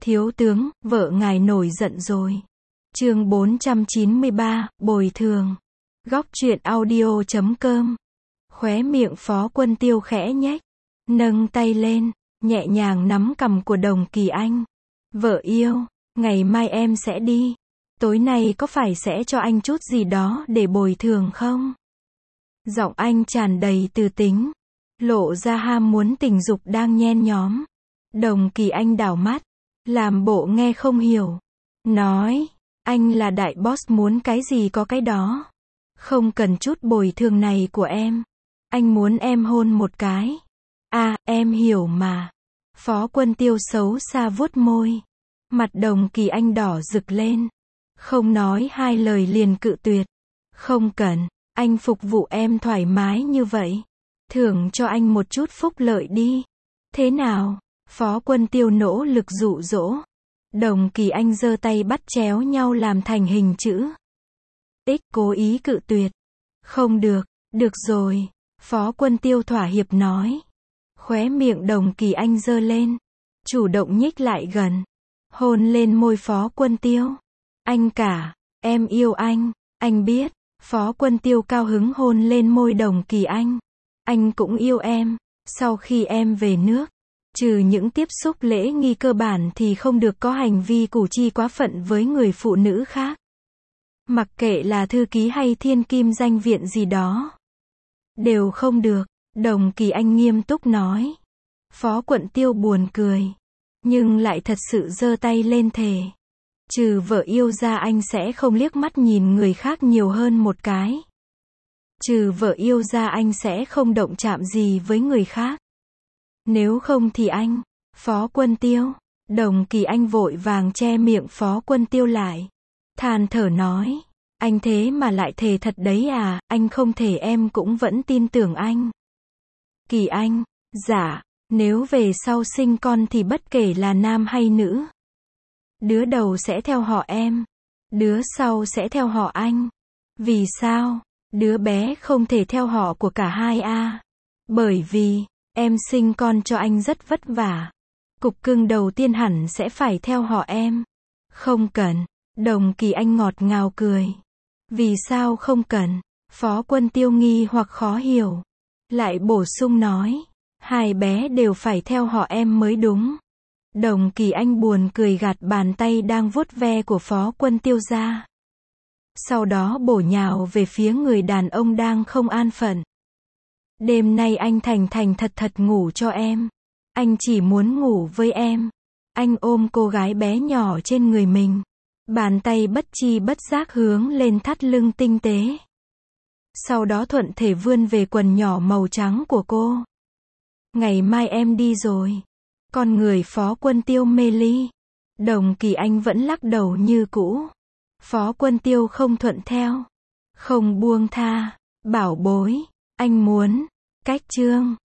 Thiếu tướng, vợ ngài nổi giận rồi. Chương 493, bồi thường. Góc truyện audio.com. Khóe miệng Phó Quân Tiêu khẽ nhếch, nâng tay lên, nhẹ nhàng nắm cằm của Đồng Kỳ Anh. Vợ yêu, ngày mai em sẽ đi. Tối nay có phải sẽ cho anh chút gì đó để bồi thường không? Giọng anh tràn đầy từ tính, lộ ra ham muốn tình dục đang nhen nhóm. Đồng Kỳ Anh đảo mắt, làm bộ nghe không hiểu. Nói, anh là đại boss, muốn cái gì có cái đó. Không cần chút bồi thường này của em. Anh muốn em hôn một cái. À, em hiểu mà. Phó Quân Tiêu xấu xa vuốt môi. Mặt Đồng Kỳ Anh đỏ rực lên. Không nói hai lời liền cự tuyệt. Không cần, anh phục vụ em thoải mái như vậy. Thưởng cho anh một chút phúc lợi đi. Thế nào? Phó Quân Tiêu nỗ lực dụ dỗ. Đồng Kỳ Anh giơ tay bắt chéo nhau làm thành hình chữ X, cố ý cự tuyệt. Không được, được rồi. Phó Quân Tiêu thỏa hiệp nói. Khóe miệng Đồng Kỳ Anh giơ lên, chủ động nhích lại gần, hôn lên môi Phó Quân Tiêu. Anh cả, em yêu anh biết. Phó Quân Tiêu cao hứng hôn lên môi Đồng Kỳ Anh. Anh cũng yêu em. Sau khi em về nước, trừ những tiếp xúc lễ nghi cơ bản thì không được có hành vi củ chi quá phận với người phụ nữ khác. Mặc kệ là thư ký hay thiên kim danh viện gì đó, đều không được. Đồng Kỳ Anh nghiêm túc nói. Phó Quân Tiêu buồn cười, nhưng lại thật sự giơ tay lên thề. Trừ vợ yêu ra anh sẽ không liếc mắt nhìn người khác nhiều hơn một cái. Trừ vợ yêu ra anh sẽ không động chạm gì với người khác. Nếu không thì anh, Phó Quân Tiêu. Đồng Kỳ Anh vội vàng che miệng Phó Quân Tiêu lại, than thở nói. Anh thế mà lại thề thật đấy à? Anh không thể em cũng vẫn tin tưởng anh. Kỳ Anh, dạ, nếu về sau sinh con thì bất kể là nam hay nữ, đứa đầu sẽ theo họ em, đứa sau sẽ theo họ anh. Vì sao? Đứa bé không thể theo họ của cả hai à? Bởi vì, em sinh con cho anh rất vất vả. Cục cưng đầu tiên hẳn sẽ phải theo họ em. Không cần. Đồng Kỳ Anh ngọt ngào cười. Vì sao không cần? Phó Quân Tiêu nghi hoặc khó hiểu, lại bổ sung nói. Hai bé đều phải theo họ em mới đúng. Đồng Kỳ Anh buồn cười gạt bàn tay đang vuốt ve của Phó Quân Tiêu ra. Sau đó bổ nhào về phía người đàn ông đang không an phận. Đêm nay anh thành thành thật thật ngủ cho em. Anh chỉ muốn ngủ với em. Anh ôm cô gái bé nhỏ trên người mình. Bàn tay bất chi bất giác hướng lên thắt lưng tinh tế. Sau đó thuận thể vươn về quần nhỏ màu trắng của cô. Ngày mai em đi rồi. Con người Phó Quân Tiêu mê ly. Đồng Kỳ Anh vẫn lắc đầu như cũ. Phó Quân Tiêu không thuận theo, không buông tha. Bảo bối, anh muốn cách chương